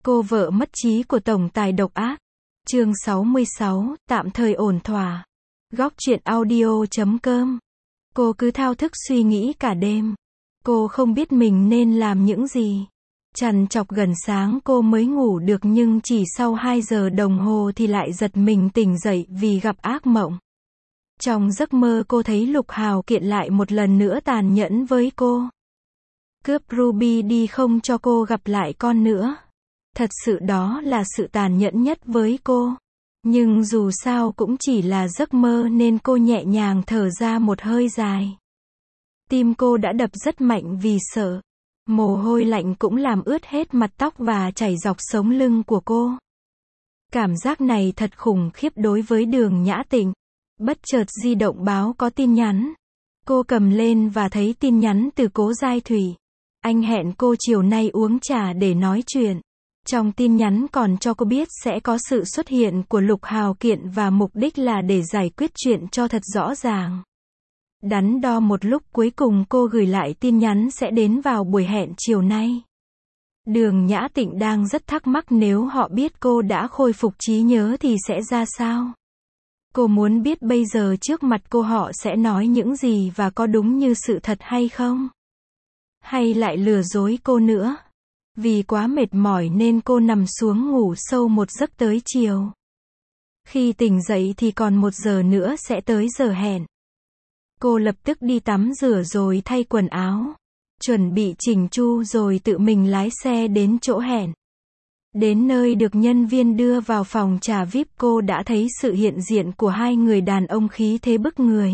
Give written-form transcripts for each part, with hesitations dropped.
Cô vợ mất trí của tổng tài độc ác. Chương 66, tạm thời ổn thỏa. Góc truyện audio.com. Cô cứ thao thức suy nghĩ cả đêm. Cô không biết mình nên làm những gì. Trằn trọc gần sáng cô mới ngủ được, nhưng chỉ sau 2 giờ đồng hồ thì lại giật mình tỉnh dậy vì gặp ác mộng. Trong giấc mơ cô thấy Lục Hào Kiện lại một lần nữa tàn nhẫn với cô. Cướp Ruby đi không cho cô gặp lại con nữa. Thật sự đó là sự tàn nhẫn nhất với cô. Nhưng dù sao cũng chỉ là giấc mơ nên cô nhẹ nhàng thở ra một hơi dài. Tim cô đã đập rất mạnh vì sợ. Mồ hôi lạnh cũng làm ướt hết mặt tóc và chảy dọc sống lưng của cô. Cảm giác này thật khủng khiếp đối với Đường Nhã Tịnh. Bất chợt di động báo có tin nhắn. Cô cầm lên và thấy tin nhắn từ Cố Giai Thủy. Anh hẹn cô chiều nay uống trà để nói chuyện. Trong tin nhắn còn cho cô biết sẽ có sự xuất hiện của Lục Hào Kiện và mục đích là để giải quyết chuyện cho thật rõ ràng. Đắn đo một lúc cuối cùng cô gửi lại tin nhắn sẽ đến vào buổi hẹn chiều nay. Đường Nhã Tịnh đang rất thắc mắc nếu họ biết cô đã khôi phục trí nhớ thì sẽ ra sao. Cô muốn biết bây giờ trước mặt cô họ sẽ nói những gì và có đúng như sự thật hay không? Hay lại lừa dối cô nữa? Vì quá mệt mỏi nên cô nằm xuống ngủ sâu một giấc tới chiều. Khi tỉnh dậy thì còn 1 giờ nữa sẽ tới giờ hẹn. Cô lập tức đi tắm rửa rồi thay quần áo. Chuẩn bị chỉnh chu rồi tự mình lái xe đến chỗ hẹn. Đến nơi được nhân viên đưa vào phòng trà VIP, cô đã thấy sự hiện diện của 2 người đàn ông khí thế bức người.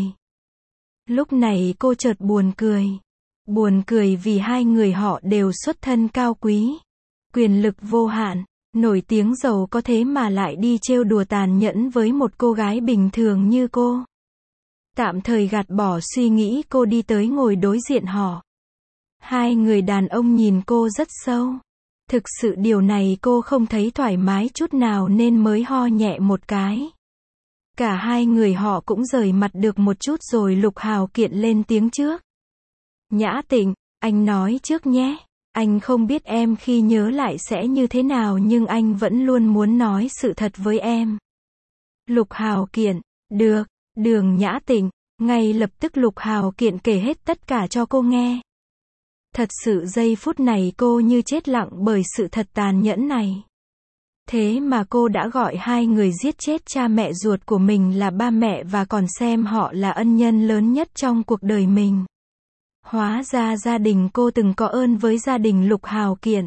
Lúc này cô chợt buồn cười. Buồn cười vì 2 người họ đều xuất thân cao quý, quyền lực vô hạn, nổi tiếng giàu có, thế mà lại đi trêu đùa tàn nhẫn với một cô gái bình thường như cô. Tạm thời gạt bỏ suy nghĩ, cô đi tới ngồi đối diện họ. 2 người đàn ông nhìn cô rất sâu. Thực sự điều này cô không thấy thoải mái chút nào nên mới ho nhẹ một cái. Cả 2 người họ cũng rời mặt được một chút rồi Lục Hào Kiện lên tiếng trước. Nhã Tịnh, anh nói trước nhé. Anh không biết em khi nhớ lại sẽ như thế nào nhưng anh vẫn luôn muốn nói sự thật với em. Lục Hào Kiện, được. Đường Nhã Tịnh, ngay lập tức Lục Hào Kiện kể hết tất cả cho cô nghe. Thật sự giây phút này cô như chết lặng bởi sự thật tàn nhẫn này. Thế mà cô đã gọi 2 người giết chết cha mẹ ruột của mình là ba mẹ và còn xem họ là ân nhân lớn nhất trong cuộc đời mình. Hóa ra gia đình cô từng có ơn với gia đình Lục Hào Kiện.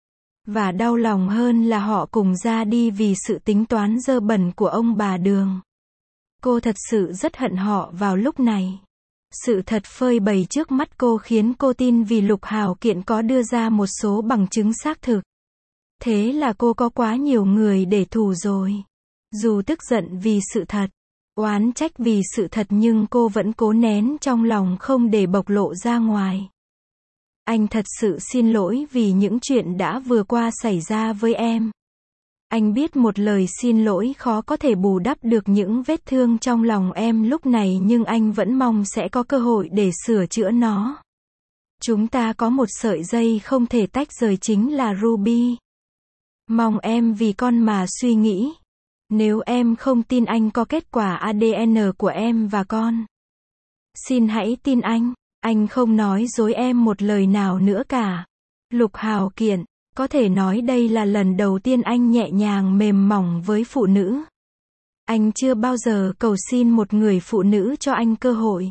Và đau lòng hơn là họ cùng ra đi vì sự tính toán dơ bẩn của ông bà Đường. Cô thật sự rất hận họ vào lúc này. Sự thật phơi bày trước mắt cô khiến cô tin vì Lục Hào Kiện có đưa ra một số bằng chứng xác thực. Thế là cô có quá nhiều người để thù rồi. Dù tức giận vì sự thật, oán trách vì sự thật nhưng cô vẫn cố nén trong lòng không để bộc lộ ra ngoài. Anh thật sự xin lỗi vì những chuyện đã vừa qua xảy ra với em. Anh biết một lời xin lỗi khó có thể bù đắp được những vết thương trong lòng em lúc này nhưng anh vẫn mong sẽ có cơ hội để sửa chữa nó. Chúng ta có một sợi dây không thể tách rời chính là Ruby. Mong em vì con mà suy nghĩ. Nếu em không tin anh có kết quả ADN của em và con, xin hãy tin anh không nói dối em một lời nào nữa cả. Lục Hào Kiện, có thể nói đây là lần đầu tiên anh nhẹ nhàng mềm mỏng với phụ nữ. Anh chưa bao giờ cầu xin một người phụ nữ cho anh cơ hội.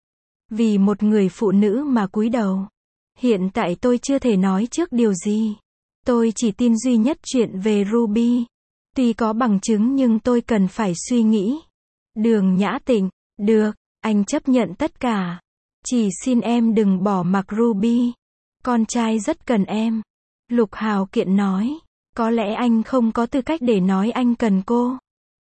Vì một người phụ nữ mà cúi đầu. Hiện tại tôi chưa thể nói trước điều gì. Tôi chỉ tin duy nhất chuyện về Ruby. Tuy có bằng chứng nhưng tôi cần phải suy nghĩ. Đường Nhã Tịnh, được, anh chấp nhận tất cả. Chỉ xin em đừng bỏ mặc Ruby. Con trai rất cần em. Lục Hào Kiện nói. Có lẽ anh không có tư cách để nói anh cần cô.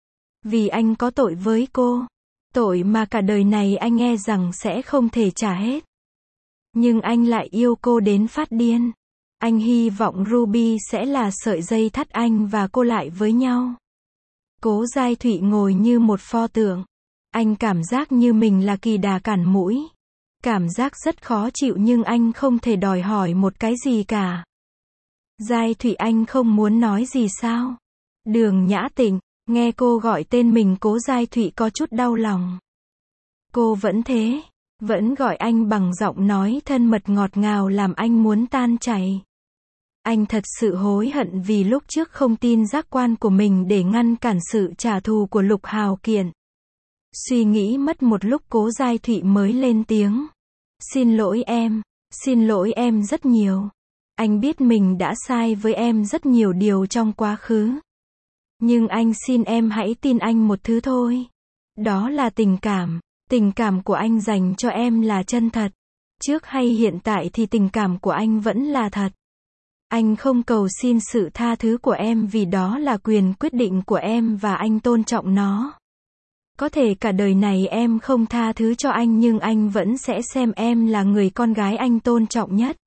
Vì anh có tội với cô. Tội mà cả đời này anh e rằng sẽ không thể trả hết. Nhưng anh lại yêu cô đến phát điên. Anh hy vọng Ruby sẽ là sợi dây thắt anh và cô lại với nhau. Cố Giai Thụy ngồi như một pho tượng. Anh cảm giác như mình là kỳ đà cản mũi. Cảm giác rất khó chịu nhưng anh không thể đòi hỏi một cái gì cả. Giai Thụy, anh không muốn nói gì sao? Đường Nhã Tịnh, nghe cô gọi tên mình Cố Giai Thụy có chút đau lòng. Cô vẫn thế, vẫn gọi anh bằng giọng nói thân mật ngọt ngào làm anh muốn tan chảy. Anh thật sự hối hận vì lúc trước không tin giác quan của mình để ngăn cản sự trả thù của Lục Hào Kiện. Suy nghĩ mất một lúc Cố Giai Thụy mới lên tiếng. Xin lỗi em rất nhiều. Anh biết mình đã sai với em rất nhiều điều trong quá khứ. Nhưng anh xin em hãy tin anh một thứ thôi. Đó là tình cảm của anh dành cho em là chân thật. Trước hay hiện tại thì tình cảm của anh vẫn là thật. Anh không cầu xin sự tha thứ của em vì đó là quyền quyết định của em và anh tôn trọng nó. Có thể cả đời này em không tha thứ cho anh nhưng anh vẫn sẽ xem em là người con gái anh tôn trọng nhất.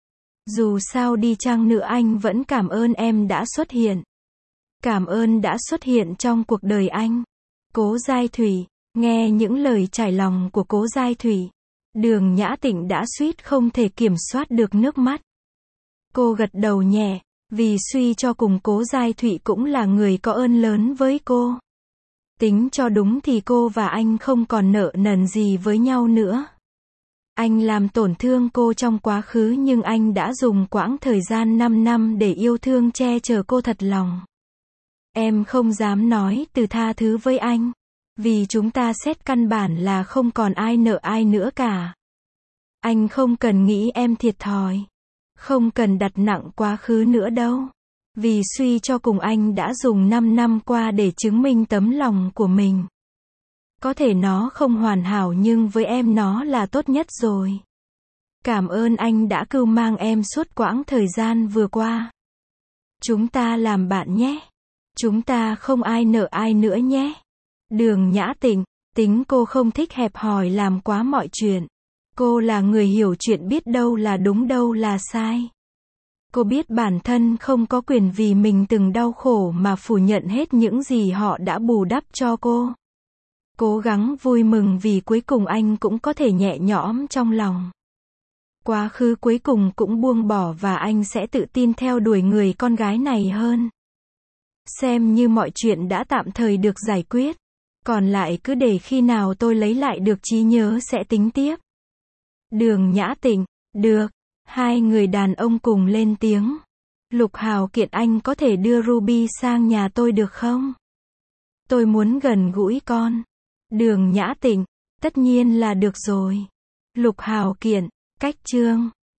Dù sao đi chăng nữa anh vẫn cảm ơn em đã xuất hiện. Cảm ơn đã xuất hiện trong cuộc đời anh. Cố Giai Thụy, nghe những lời trải lòng của Cố Giai Thụy, Đường Nhã Tịnh đã suýt không thể kiểm soát được nước mắt. Cô gật đầu nhẹ, vì suy cho cùng Cố Giai Thụy cũng là người có ơn lớn với cô. Tính cho đúng thì cô và anh không còn nợ nần gì với nhau nữa. Anh làm tổn thương cô trong quá khứ nhưng anh đã dùng quãng thời gian 5 năm để yêu thương che chở cô thật lòng. Em không dám nói từ tha thứ với anh, vì chúng ta xét căn bản là không còn ai nợ ai nữa cả. Anh không cần nghĩ em thiệt thòi, không cần đặt nặng quá khứ nữa đâu. Vì suy cho cùng anh đã dùng 5 năm qua để chứng minh tấm lòng của mình. Có thể nó không hoàn hảo nhưng với em nó là tốt nhất rồi. Cảm ơn anh đã cưu mang em suốt quãng thời gian vừa qua. Chúng ta làm bạn nhé. Chúng ta không ai nợ ai nữa nhé. Đường Nhã Tịnh, tính cô không thích hẹp hòi làm quá mọi chuyện. Cô là người hiểu chuyện biết đâu là đúng đâu là sai. Cô biết bản thân không có quyền vì mình từng đau khổ mà phủ nhận hết những gì họ đã bù đắp cho cô. Cố gắng vui mừng vì cuối cùng anh cũng có thể nhẹ nhõm trong lòng. Quá khứ cuối cùng cũng buông bỏ và anh sẽ tự tin theo đuổi người con gái này hơn. Xem như mọi chuyện đã tạm thời được giải quyết. Còn lại cứ để khi nào tôi lấy lại được trí nhớ sẽ tính tiếp. Đường Nhã Tịnh, được. Hai người đàn ông cùng lên tiếng. Lục Hào Kiện, anh có thể đưa Ruby sang nhà tôi được không? Tôi muốn gần gũi con. Đường Nhã Tịnh, tất nhiên là được rồi. Lục Hào Kiện, cách chương